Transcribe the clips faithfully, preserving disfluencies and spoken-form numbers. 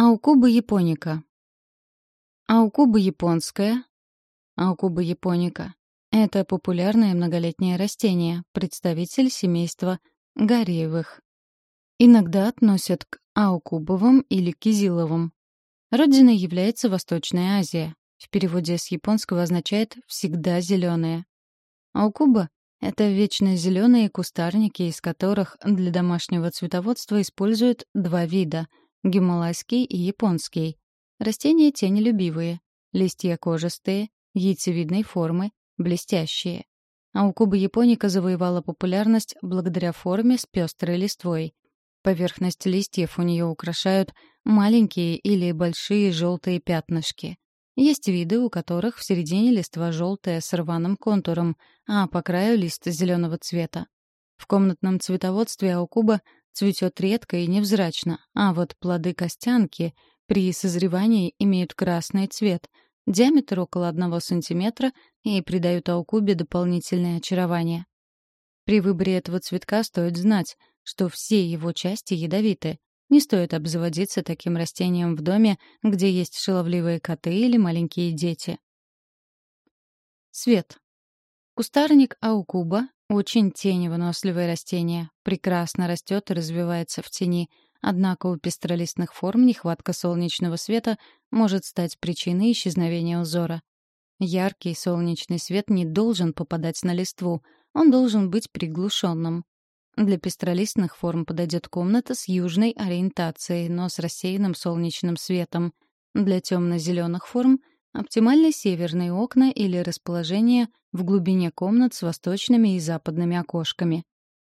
Аукуба японика. Аукуба японская, Аукуба японика — это популярное многолетнее растение, представитель семейства гарриевых. Иногда относят к аукубовым или кизиловым. Родиной является Восточная Азия. В переводе с японского означает «всегда зеленая». Аукуба — это вечно зеленые кустарники, из которых для домашнего цветоводства используют два вида — гималайский и японский. Растения тенелюбивые, листья кожистые, яйцевидной формы, блестящие. Аукуба японика завоевала популярность благодаря форме с пестрой листвой. Поверхность листьев у нее украшают маленькие или большие желтые пятнышки. Есть виды, у которых в середине листва желтая с рваным контуром, а по краю лист зеленого цвета. В комнатном цветоводстве аукуба цветет редко и невзрачно, а вот плоды костянки при созревании имеют красный цвет, диаметр около одного сантиметра и придают аукубе дополнительное очарование. При выборе этого цветка стоит знать, что все его части ядовиты. Не стоит обзаводиться таким растением в доме, где есть шаловливые коты или маленькие дети. Свет. Кустарник аукуба — очень теневыносливое растение, прекрасно растет и развивается в тени, однако у пестролистных форм нехватка солнечного света может стать причиной исчезновения узора. Яркий солнечный свет не должен попадать на листву, он должен быть приглушенным. Для пестролистных форм подойдет комната с южной ориентацией, но с рассеянным солнечным светом. Для темно-зеленых форм — оптимальны северные окна или расположение в глубине комнат с восточными и западными окошками.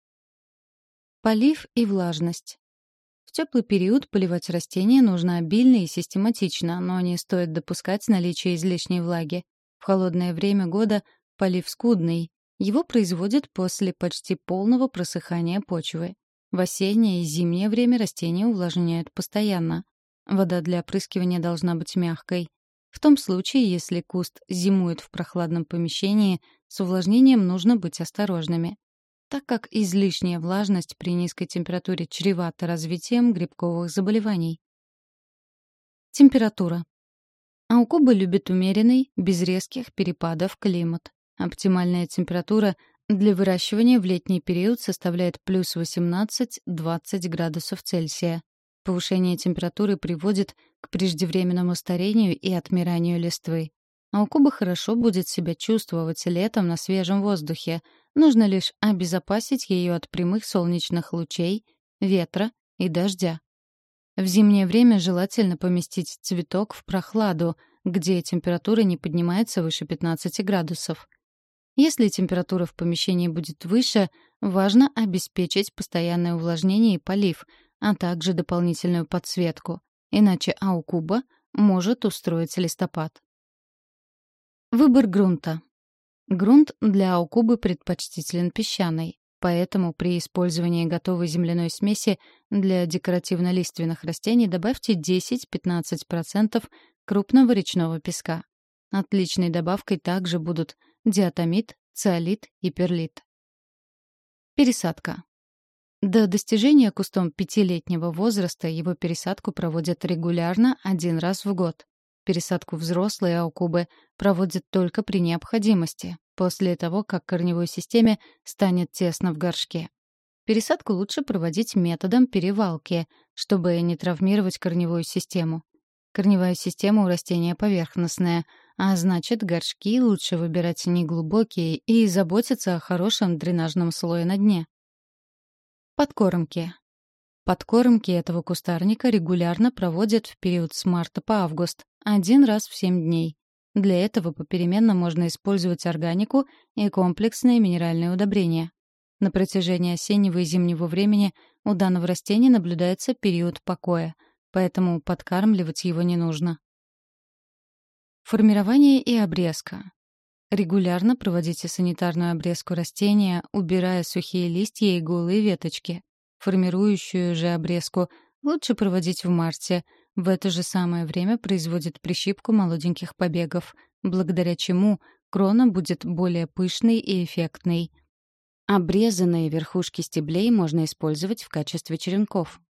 Полив и влажность. В теплый период поливать растения нужно обильно и систематично, но не стоит допускать наличие излишней влаги. В холодное время года полив скудный. Его производят после почти полного просыхания почвы. В осеннее и зимнее время растения увлажняют постоянно. Вода для опрыскивания должна быть мягкой. В том случае, если куст зимует в прохладном помещении, с увлажнением нужно быть осторожными, так как излишняя влажность при низкой температуре чревата развитием грибковых заболеваний. Температура. Аукуба любит умеренный, без резких перепадов климат. Оптимальная температура для выращивания в летний период составляет плюс восемнадцать-двадцать градусов Цельсия. Повышение температуры приводит к преждевременному старению и отмиранию листвы. Аукуба хорошо будет себя чувствовать летом на свежем воздухе. Нужно лишь обезопасить ее от прямых солнечных лучей, ветра и дождя. В зимнее время желательно поместить цветок в прохладу, где температура не поднимается выше пятнадцати градусов. Если температура в помещении будет выше, важно обеспечить постоянное увлажнение и полив, а также дополнительную подсветку, иначе аукуба может устроить листопад. Выбор грунта. Грунт для аукубы предпочтителен песчаный, поэтому при использовании готовой земляной смеси для декоративно-лиственных растений добавьте десять-пятнадцать процентов крупного речного песка. Отличной добавкой также будут диатомит, циолит и перлит. Пересадка. До достижения кустом пятилетнего возраста его пересадку проводят регулярно один раз в год. Пересадку взрослой аукубы проводят только при необходимости, после того, как корневой системе станет тесно в горшке. Пересадку лучше проводить методом перевалки, чтобы не травмировать корневую систему. Корневая система у растения поверхностная, а значит, горшки лучше выбирать неглубокие и заботиться о хорошем дренажном слое на дне. Подкормки. Подкормки этого кустарника регулярно проводят в период с марта по август, один раз в семь дней. Для этого попеременно можно использовать органику и комплексные минеральные удобрения. На протяжении осеннего и зимнего времени у данного растения наблюдается период покоя, поэтому подкармливать его не нужно. Формирование и обрезка. Регулярно проводите санитарную обрезку растения, убирая сухие листья и голые веточки. Формирующую же обрезку лучше проводить в марте. В это же самое время производит прищипку молоденьких побегов, благодаря чему крона будет более пышной и эффектной. Обрезанные верхушки стеблей можно использовать в качестве черенков.